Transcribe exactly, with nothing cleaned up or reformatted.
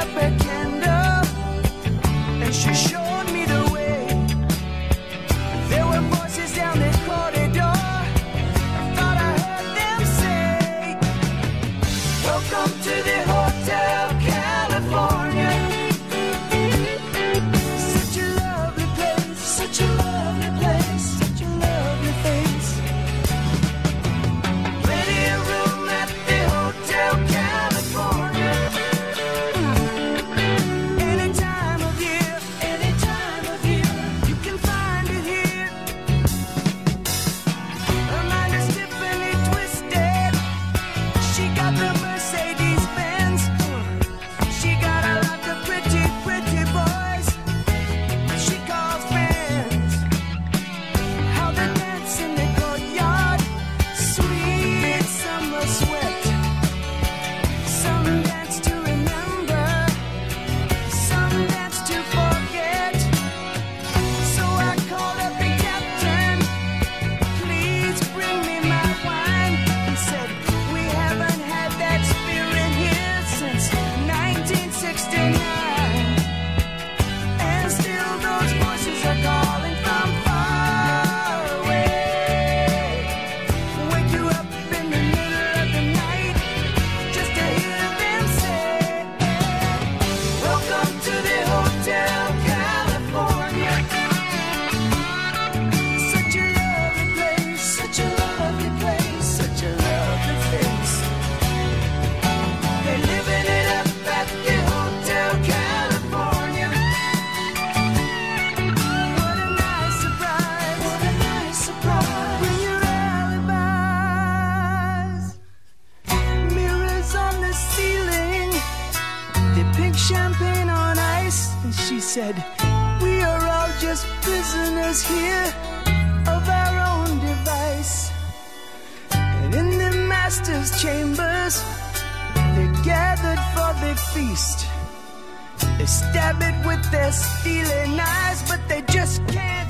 up a candle and she showed me the way. There were voices down the corridor. I thought I heard them say, welcome to the Hotel California. Such a lovely place, such a lovely place, such a lovely face. Plenty of room at the Hotel California. Any time of year, any time of year, you can find it here. Her mind is Tiffany twisted. She got the Mercedes Benz. She got a lot of pretty, pretty boys she calls friends. How they dance in the courtyard, sweet summer sweat. Some dance to remember, some dance to forget. So I called up the captain, please bring me my wine. He said, we haven't had that spirit here since nineteen sixty-nine. And still those voices are calling from far away. Wake you up in the middle of the night just to hear them say, welcome to the Hotel California. Such a lovely place, such a lovely place, such a lovely face. They're living it up at the Hotel California. What a nice surprise, what a nice surprise. Bring your alibis. Mirrors on the ceiling, the pink champagne on ice. And she said, we are all just prisoners here of our own device. And in the master's chambers, they gathered for the feast. They stab it with their steely knives, but they just can't